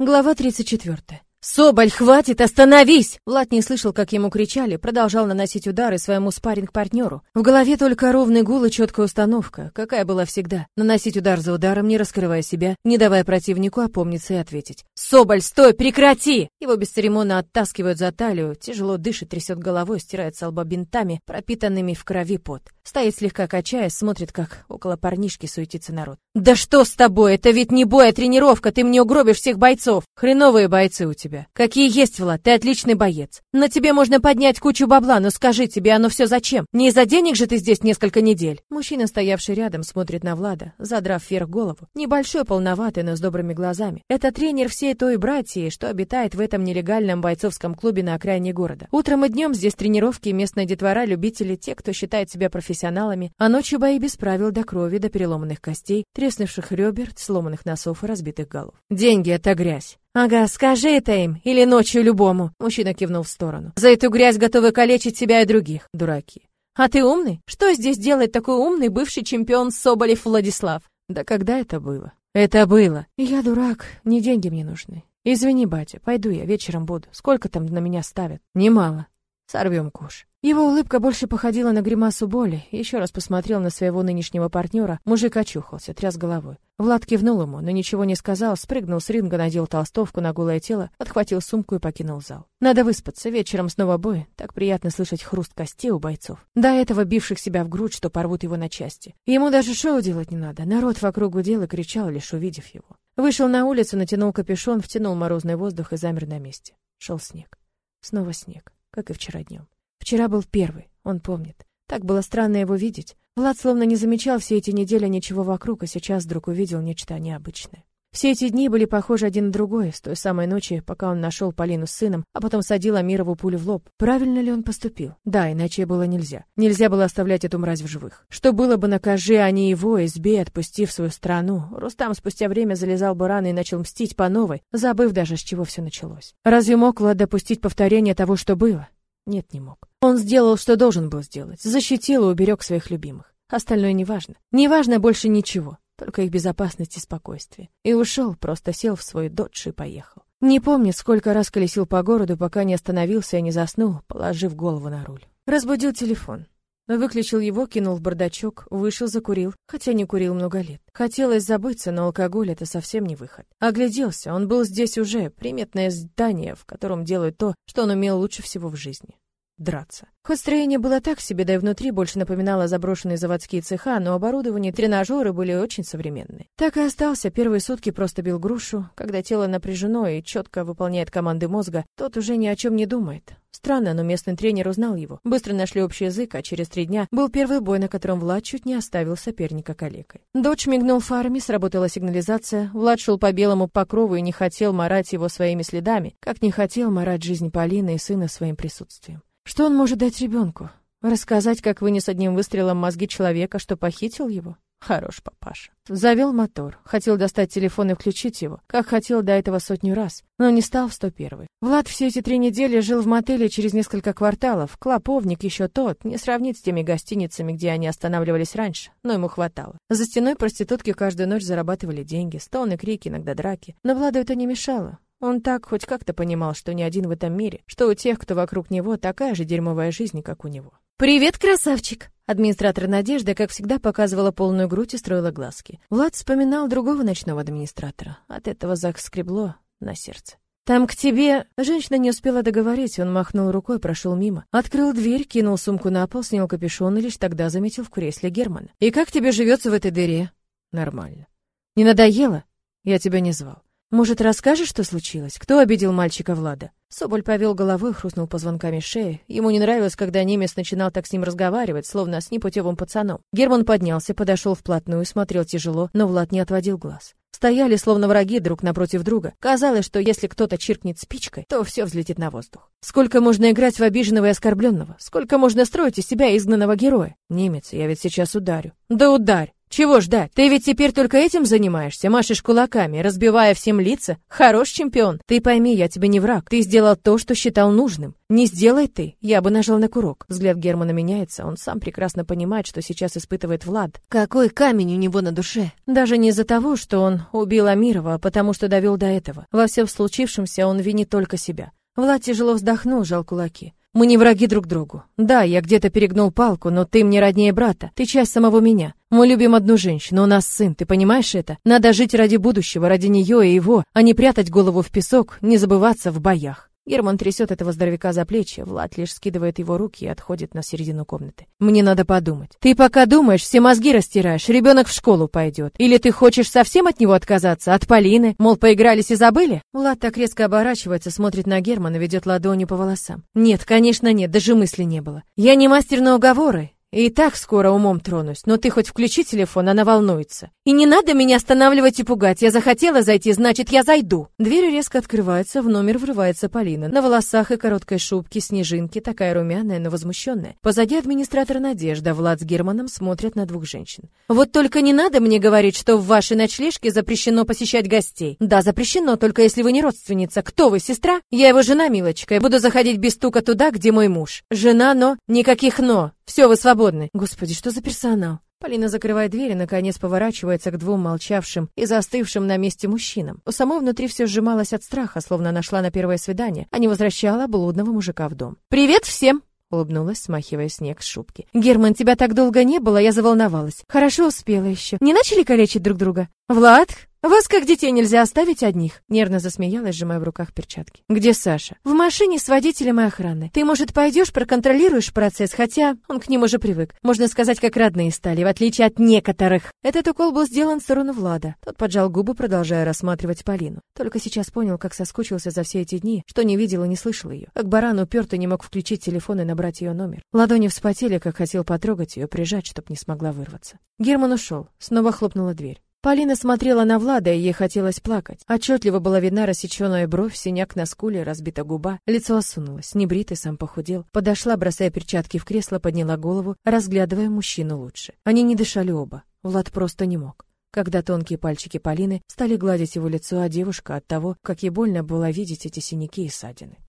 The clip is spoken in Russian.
Глава 34. «Соболь, хватит, остановись!» Влад не слышал, как ему кричали, продолжал наносить удары своему спарринг-партнеру. В голове только ровный гул и четкая установка, какая была всегда. Наносить удар за ударом, не раскрывая себя, не давая противнику опомниться и ответить. «Соболь, стой, прекрати!» Его бесцеремонно оттаскивают за талию, тяжело дышит, трясет головой, стирает с лба бинтами, пропитанными в крови пот. Стоит слегка качаясь, смотрит, как около парнишки суетится народ. «Да что с тобой? Это ведь не бой, а тренировка, ты мне угробишь всех бойцов! Хреновые бойцы у тебя. Какие есть, Влад, ты отличный боец. На тебе можно поднять кучу бабла, но скажи, тебе оно все зачем? Не из-за денег же ты здесь несколько недель?» Мужчина, стоявший рядом, смотрит на Влада, задрав вверх голову. Небольшой, полноватый, но с добрыми глазами. Это тренер всей той братьи, что обитает в этом нелегальном бойцовском клубе на окраине города. Утром и днем здесь тренировки, местная детвора, любители, те, кто считает себя профессионалами, а ночью бои без правил до крови, до переломанных костей, треснувших ребер, сломанных носов и разбитых голов. Деньги — это грязь. «Ага, скажи это им, или ночью любому», — мужчина кивнул в сторону. «За эту грязь готовы калечить себя и других, дураки. А ты умный? Что здесь делает такой умный бывший чемпион Соболев Владислав?» «Да когда это было?» «Это было. Я дурак, не деньги мне нужны. Извини, батя, пойду я, вечером буду. Сколько там на меня ставят?» «Немало. Сорвем куш». Его улыбка больше походила на гримасу боли. Еще раз посмотрел на своего нынешнего партнера. Мужик очухался, тряс головой. Влад кивнул ему, но ничего не сказал, спрыгнул с ринга, надел толстовку на голое тело, подхватил сумку и покинул зал. Надо выспаться, вечером снова бой. Так приятно слышать хруст костей у бойцов. До этого бивших себя в грудь, что порвут его на части. Ему даже шоу делать не надо. Народ вокруг гудел и кричал, лишь увидев его. Вышел на улицу, натянул капюшон, втянул морозный воздух и замер на месте. Шел снег. Снова снег, как и вчера днем. Вчера был первый, он помнит. Так было странно его видеть. Влад словно не замечал все эти недели ничего вокруг, а сейчас вдруг увидел нечто необычное. Все эти дни были похожи один на другой, с той самой ночи, пока он нашел Полину с сыном, а потом садил Амирову пулю в лоб. Правильно ли он поступил? Да, иначе было нельзя. Нельзя было оставлять эту мразь в живых. Что было бы, накажи они его, избей, отпустив свою страну. Рустам спустя время залезал бы рано и начал мстить по новой, забыв даже, с чего все началось. Разве мог Влад допустить повторение того, что было? Нет, не мог. Он сделал, что должен был сделать. Защитил и уберег своих любимых. Остальное неважно. Неважно больше ничего. Только их безопасность и спокойствие. И ушел, просто сел в свой додж и поехал. Не помнит, сколько раз колесил по городу, пока не остановился и не заснул, положив голову на руль. Разбудил телефон. Выключил его, кинул в бардачок, вышел, закурил, хотя не курил много лет. Хотелось забыться, но алкоголь — это совсем не выход. Огляделся, он был здесь уже, приметное здание, в котором делают то, что он умел лучше всего в жизни — драться. Хоть строение было так себе, да и внутри больше напоминало заброшенные заводские цеха, но оборудование, тренажеры были очень современные. Так и остался, первые сутки просто бил грушу. Когда тело напряжено и четко выполняет команды мозга, тот уже ни о чем не думает. Странно, но местный тренер узнал его. Быстро нашли общий язык, а через 3 дня был первый бой, на котором Влад чуть не оставил соперника калекой. Додж мигнул фарами, сработала сигнализация. Влад шел по белому покрову и не хотел марать его своими следами, как не хотел марать жизнь Полины и сына своим присутствием. Что он может дать ребенку? Рассказать, как вынес одним выстрелом мозги человека, что похитил его? Хорош папаша. Завел мотор. Хотел достать телефон и включить его, как хотел до этого 100 раз, но не стал в 101-й. Влад все эти 3 недели жил в мотеле через несколько кварталов. Клоповник еще тот, не сравнить с теми гостиницами, где они останавливались раньше, но ему хватало. За стеной проститутки каждую ночь зарабатывали деньги, стоны, крики, иногда драки. Но Владу это не мешало. Он так хоть как-то понимал, что не один в этом мире, что у тех, кто вокруг него, такая же дерьмовая жизнь, как у него. «Привет, красавчик!» Администратор Надежда, как всегда, показывала полную грудь и строила глазки. Влад вспоминал другого ночного администратора. От этого заскребло на сердце. «Там к тебе...» Женщина не успела договорить, он махнул рукой, прошел мимо. Открыл дверь, кинул сумку на пол, снял капюшон и лишь тогда заметил в кресле Германа. «И как тебе живется в этой дыре?» «Нормально». «Не надоело? Я тебя не звал. Может, расскажешь, что случилось? Кто обидел мальчика Влада?» Соболь повел головой, хрустнул позвонками шеи. Ему не нравилось, когда немец начинал так с ним разговаривать, словно с непутевым пацаном. Герман поднялся, подошел вплотную, смотрел тяжело, но Влад не отводил глаз. Стояли, словно враги, друг напротив друга. Казалось, что если кто-то чиркнет спичкой, то все взлетит на воздух. Сколько можно играть в обиженного и оскорбленного? Сколько можно строить из себя изгнанного героя? «Немец, я ведь сейчас ударю». «Да ударь! Чего ждать? Ты ведь теперь только этим занимаешься, машешь кулаками, разбивая всем лица. Хорош чемпион. Ты пойми, я тебе не враг. Ты сделал то, что считал нужным. Не сделай ты, я бы нажал на курок. Взгляд Германа меняется, он сам прекрасно понимает, что сейчас испытывает Влад. Какой камень у него на душе. Даже не из-за того, что он убил Амирова, а потому что довел до этого. Во всем случившемся он винит только себя. Влад тяжело вздохнул, сжал кулаки. Мы не враги друг другу. Да, я где-то перегнул палку, но ты мне роднее брата. Ты часть самого меня. Мы любим одну женщину, у нас сын, ты понимаешь это? Надо жить ради будущего, ради нее и его, а не прятать голову в песок, не забываться в боях. Герман трясет этого здоровяка за плечи, Влад лишь скидывает его руки и отходит на середину комнаты. Мне надо подумать. Ты пока думаешь, все мозги растираешь, ребенок в школу пойдет. Или ты хочешь совсем от него отказаться, от Полины? Мол, поигрались и забыли? Влад так резко оборачивается, смотрит на Германа, ведет ладонью по волосам. Нет, конечно нет, даже мысли не было. Я не мастер на уговоры. И так скоро умом тронусь, но ты хоть включи телефон, она волнуется. И не надо меня останавливать и пугать, я захотела зайти, значит, я зайду. Дверь резко открывается, в номер врывается Полина. На волосах и короткой шубке снежинки, такая румяная, но возмущенная. Позади администратор Надежда, Влад с Германом смотрят на двух женщин. Вот только не надо мне говорить, что в вашей ночлежке запрещено посещать гостей. Да, запрещено, только если вы не родственница. Кто вы, сестра? Я его жена, милочка, и буду заходить без стука туда, где мой муж. Жена, но... Никаких «но». Все, вы свободны. Господи, что за персонал? Полина закрывает дверь и, наконец, поворачивается к двум молчавшим и застывшим на месте мужчинам. У самой внутри все сжималось от страха, словно она шла на первое свидание, а не возвращала блудного мужика в дом. «Привет всем!» — улыбнулась, смахивая снег с шубки. «Герман, тебя так долго не было, я заволновалась. Хорошо успела еще. Не начали калечить друг друга? Влад, вас как детей нельзя оставить одних?» Нервно засмеялась, сжимая в руках перчатки. «Где Саша?» «В машине с водителем и охраной. Ты, может, пойдешь, проконтролируешь процесс, хотя он к ним уже привык. Можно сказать, как родные стали, в отличие от некоторых». Этот укол был сделан в сторону Влада. Тот поджал губы, продолжая рассматривать Полину. Только сейчас понял, как соскучился за все эти дни, что не видел и не слышал ее. Как баран упертый не мог включить телефон и набрать ее номер. Ладони вспотели, как хотел потрогать ее, прижать, чтоб не смогла вырваться. Герман ушел. Снова хлопнула дверь. Полина смотрела на Влада, и ей хотелось плакать. Отчетливо была видна рассеченная бровь, синяк на скуле, разбита губа. Лицо осунулось, небритый, сам похудел. Подошла, бросая перчатки в кресло, подняла голову, разглядывая мужчину лучше. Они не дышали оба. Влад просто не мог. Когда тонкие пальчики Полины стали гладить его лицо, а девушка от того, как ей больно было видеть эти синяки и ссадины.